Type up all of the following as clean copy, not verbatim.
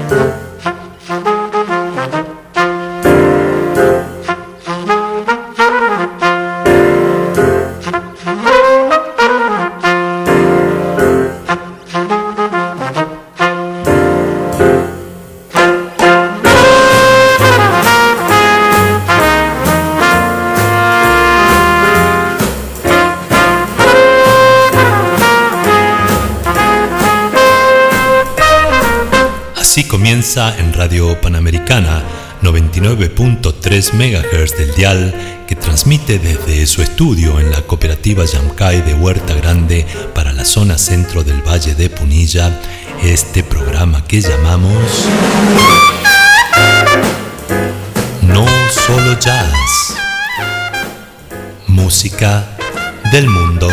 Así comienza en Radio Panamericana 99.3 MHz del dial, que transmite desde su estudio en la cooperativa Yamcay de Huerta Grande para la zona centro del Valle de Punilla, este programa que llamamos No Solo Jazz, música del mundo.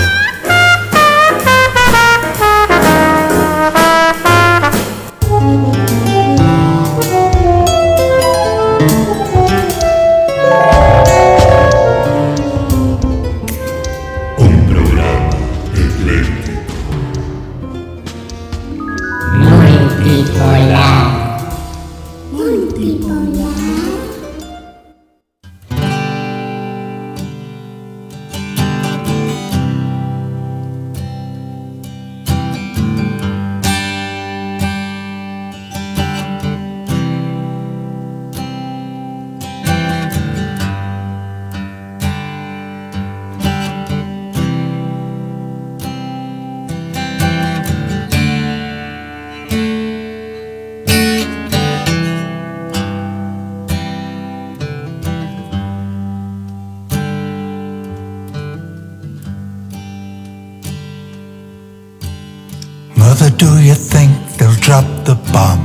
Mother, do you think they'll drop the bomb?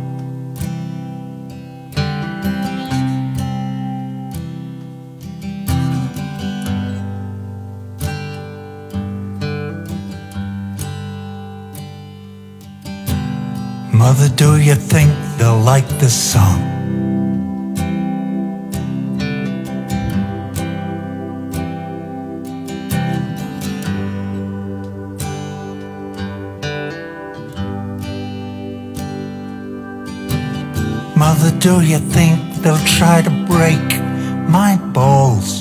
Mother, do you think they'll like this song? Mother, do you think they'll try to break my balls?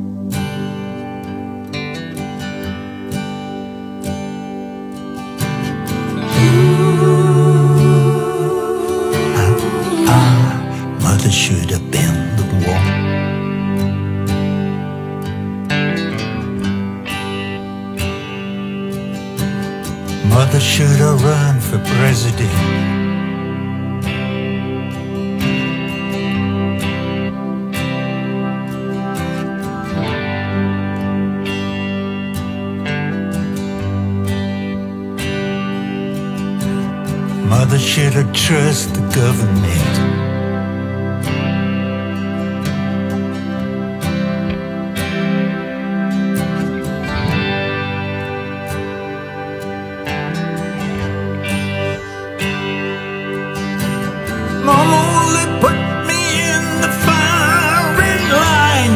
Mother should have been the one. Mother should have run for president. Mother should have trusted the government. Mama only put me in the firing line.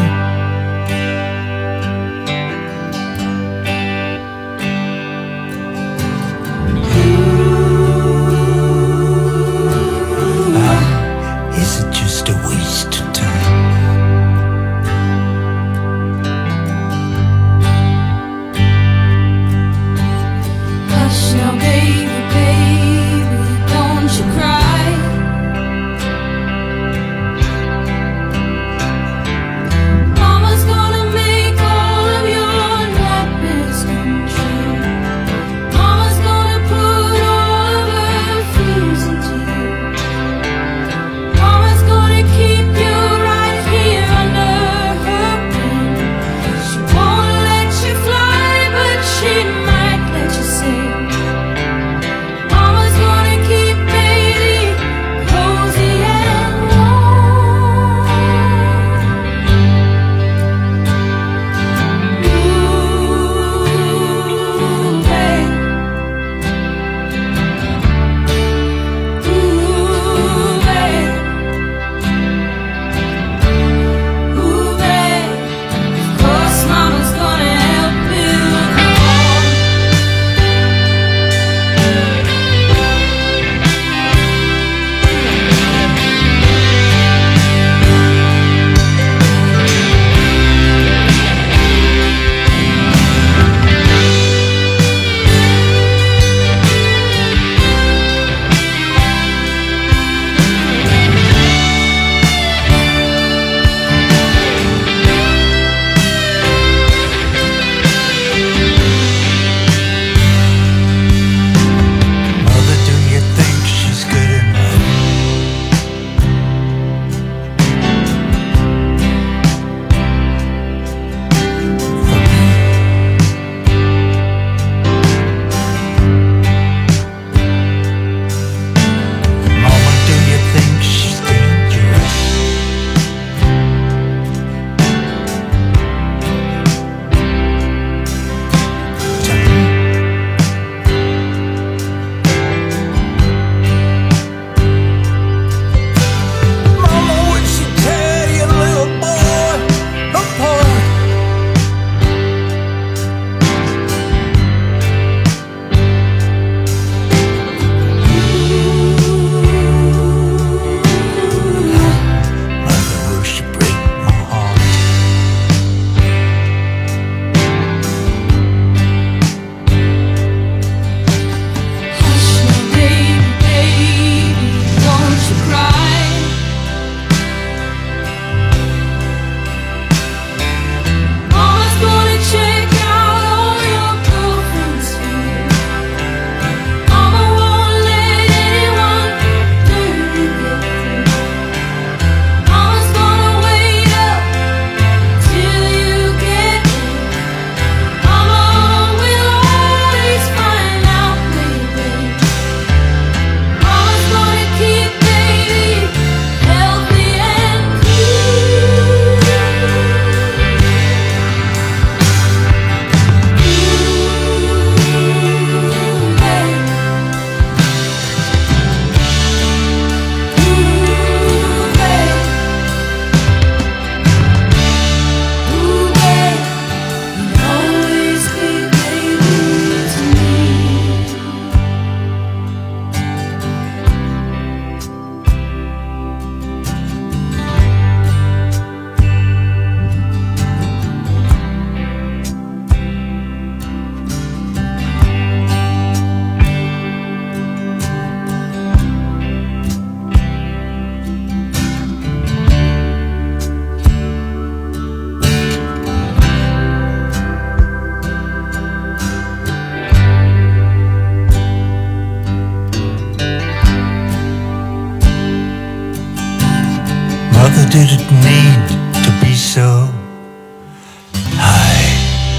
did it need to be so high?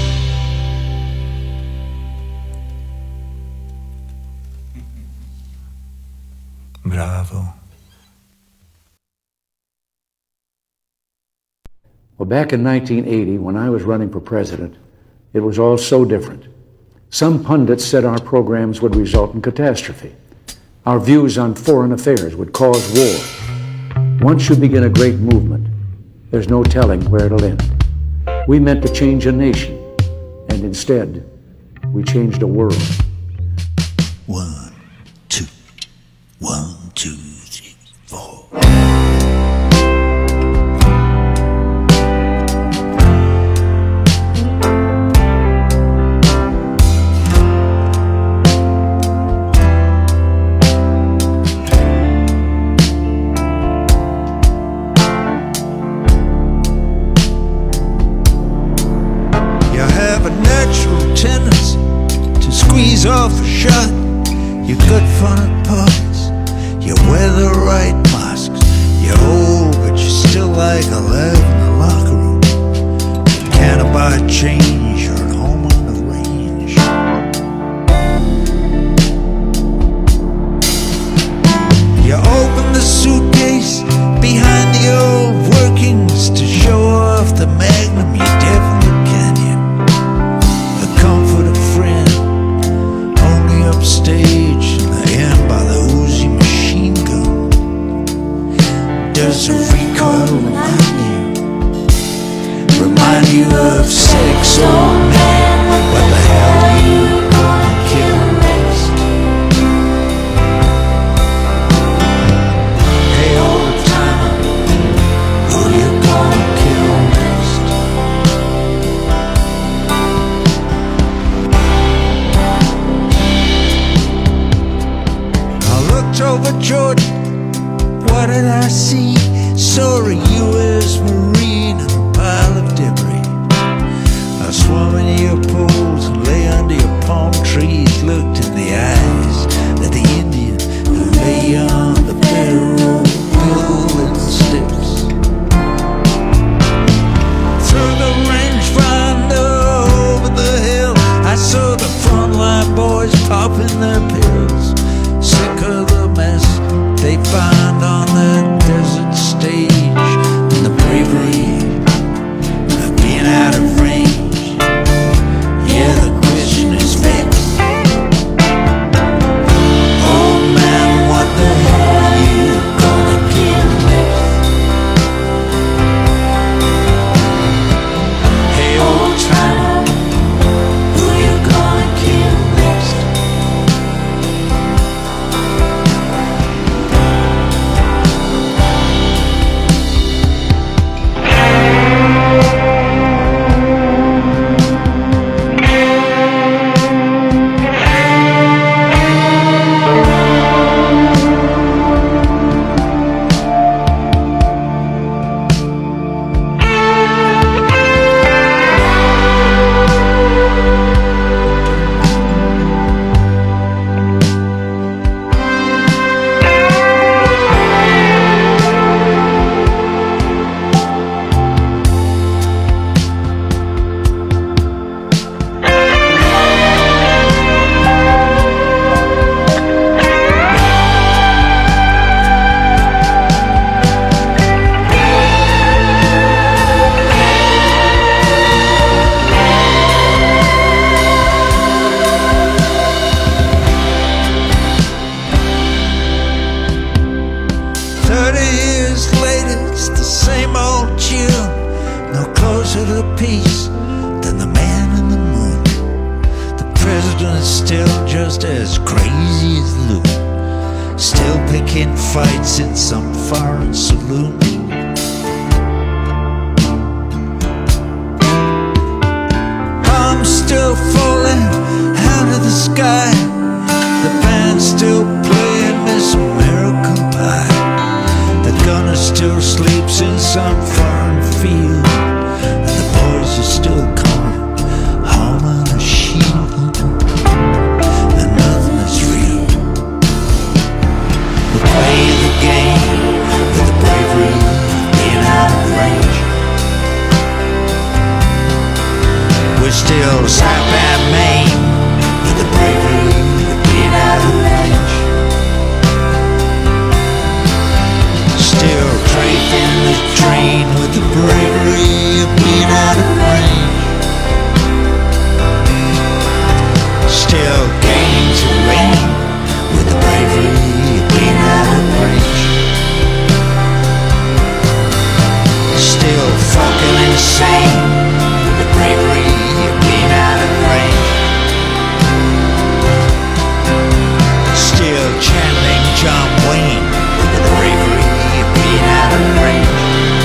Bravo. Well, back in 1980, when I was running for president, it was all so different. Some pundits said our programs would result in catastrophe. Our views on foreign affairs would cause war. Once you begin a great movement, there's no telling where it'll end. We meant to change a nation, and instead, we changed a world. 1, 2, 1, 2, 3, 4. Tendency to squeeze off a shot. You're good fun at parties, you wear the right masks. You're old, but you're still like 11 in the locker room. You can't buy change, you're at home on the range. You open the suitcase behind the old workings to show off the magnum you definitely canyon. Comfort a friend, only upstage in the end by the Uzi machine gun. Does a recoil remind you of sex, old man? What the hell are you gonna kill next? Hey, old timer, who you gonna kill next? Over Jordan, what did I see? Saw a U.S. Marine and a pile of debris. I swam into your pools and lay under your palm trees, looked in the eyes of the Indian who lay on the barrel building steps. Through the rangefinder over the hill, I saw the frontline boys popping their pills. Sick of the mess they find on the desert stage, and the bravery of being out of range. Yeah, the question is vexed. Oh man, what the hell are you gonna kill next? Hey, old timer, who you gonna kill next? Fights in some foreign saloon. Bombs still falling out of the sky. The band's still playing Miss American Pie. The gunner still sleeps in some foreign field, and the boys are still coming home on a shield. And nothing is real. We play the game with the bravery of being range. We still sap and maim with the bravery of being out of range. Still draping the train with the bravery of being out of range. Still gaining terrain with the bravery of being out of range. Still fucking insane with the bravery of being out of range. Still channeling John Wayne with the bravery of being out of range.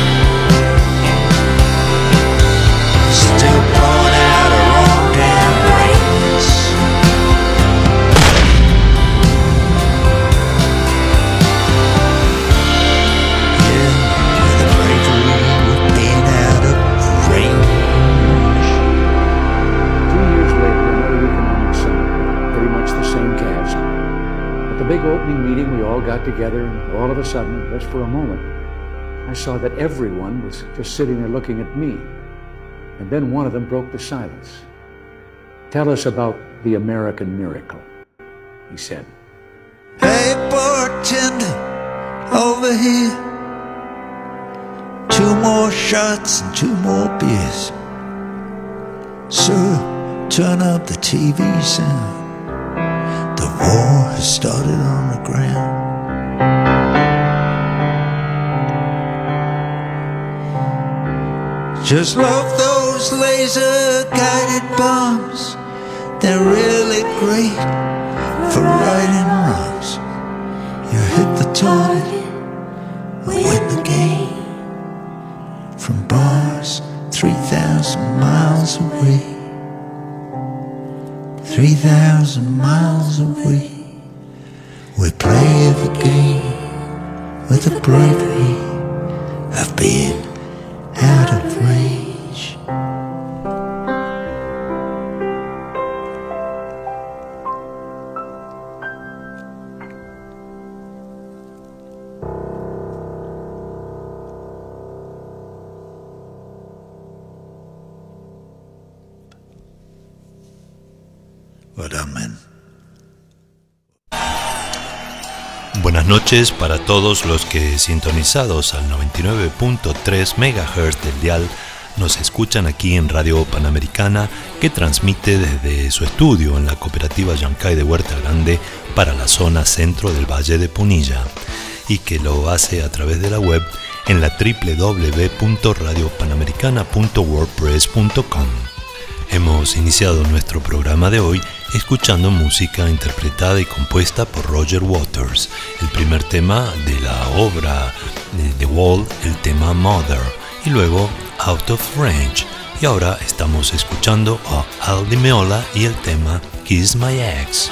Still blowing out our own damn brains. Yeah, with the bravery of being out of range. 2 years later, another economic summit, pretty much the same cast. At the big opening meeting, we all got together, and all of a sudden, just for a moment, I saw that everyone was just sitting there looking at me. And then one of them broke the silence. "Tell us about the American miracle," he said. Hey, bartender, over here. 2 more shots and 2 more beers. Sir, turn up the TV sound. The war has started on the ground. Just love those laser-guided bombs. They're really great for righting wrongs. You hit the target, win the game. From bars 3,000 miles away. 3,000 miles away. We play the game with the bravery of being out of range. What I meant. Buenas noches para todos los que, sintonizados al 99.3 MHz del dial, nos escuchan aquí en Radio Panamericana, que transmite desde su estudio en la cooperativa Yancay de Huerta Grande para la zona centro del Valle de Punilla, y que lo hace a través de la web en la www.radiopanamericana.wordpress.com. Hemos iniciado nuestro programa de hoy escuchando música interpretada y compuesta por Roger Waters, el primer tema de la obra de The Wall, el tema Mother, y luego Out of Range. Y ahora estamos escuchando a Al Di Meola y el tema Kiss My Ex.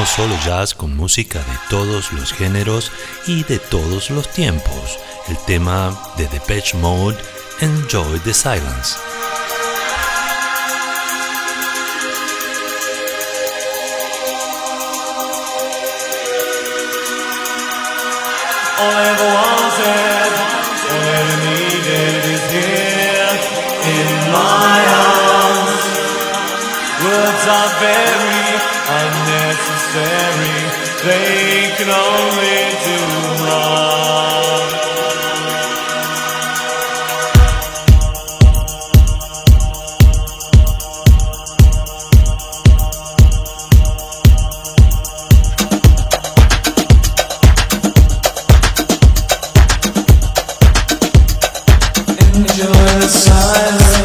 No solo jazz, con música de todos los géneros y de todos los tiempos. El tema de Depeche Mode, Enjoy the Silence. All I ever wanted, all I ever needed is here in my arms. Words are very unnecessary, they can only do harm. Enjoy the silence.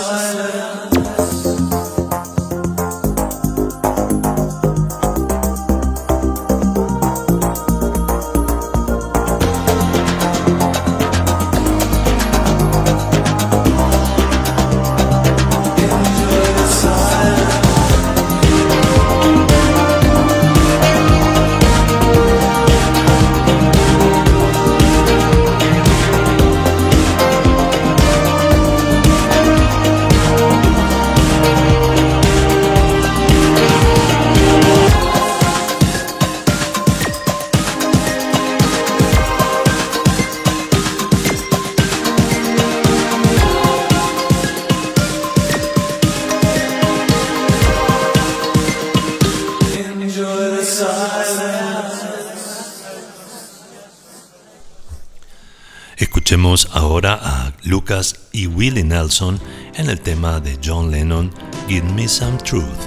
Escuchemos ahora a Lucas y Willie Nelson en el tema de John Lennon, Give Me Some Truth.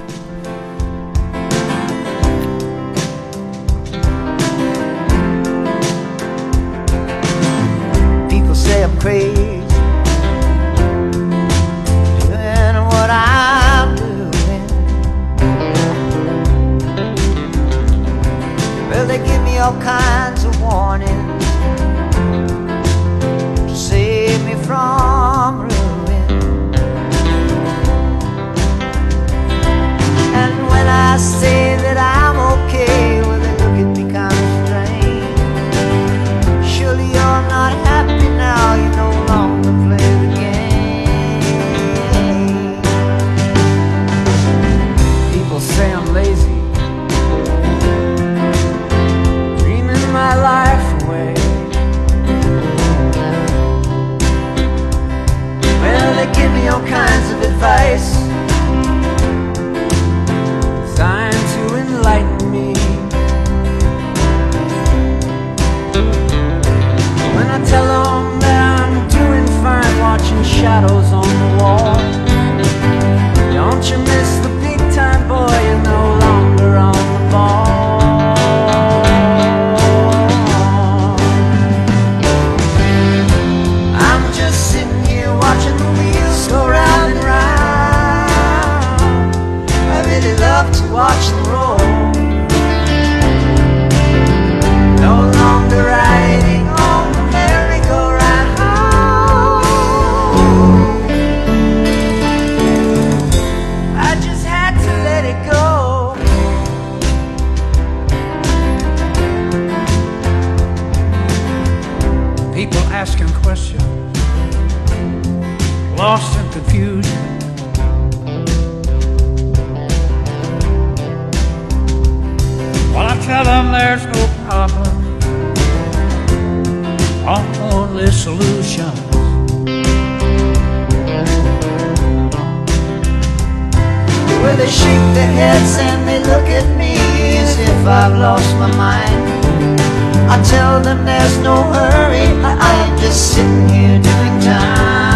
People say I'm crazy, doing what I'm doing. Well, they give me all kinds of warnings to save me from ruin. And when I say that I'm okay, well, they look at me kind of strange. Surely you're not happy now, you no longer play the game. People say I'm lazy, dreaming my life away. Well, they give me all kinds of advice, designed to enlighten me. When I tell them that I'm doing fine, watching shadows on the wall, don't you miss the big time, boy, you're no longer on the ball. I'm just sitting here watching the wheels go round and round. I really love to watch them roll. No longer riding on the merry-go-round. I just had to let it go. People asking questions, lost in confusion. Well, I tell them there's no problem, only solutions. Well, they shake their heads and they look at me as if I've lost my mind. I tell them there's no hurry, I am just sitting here doing time.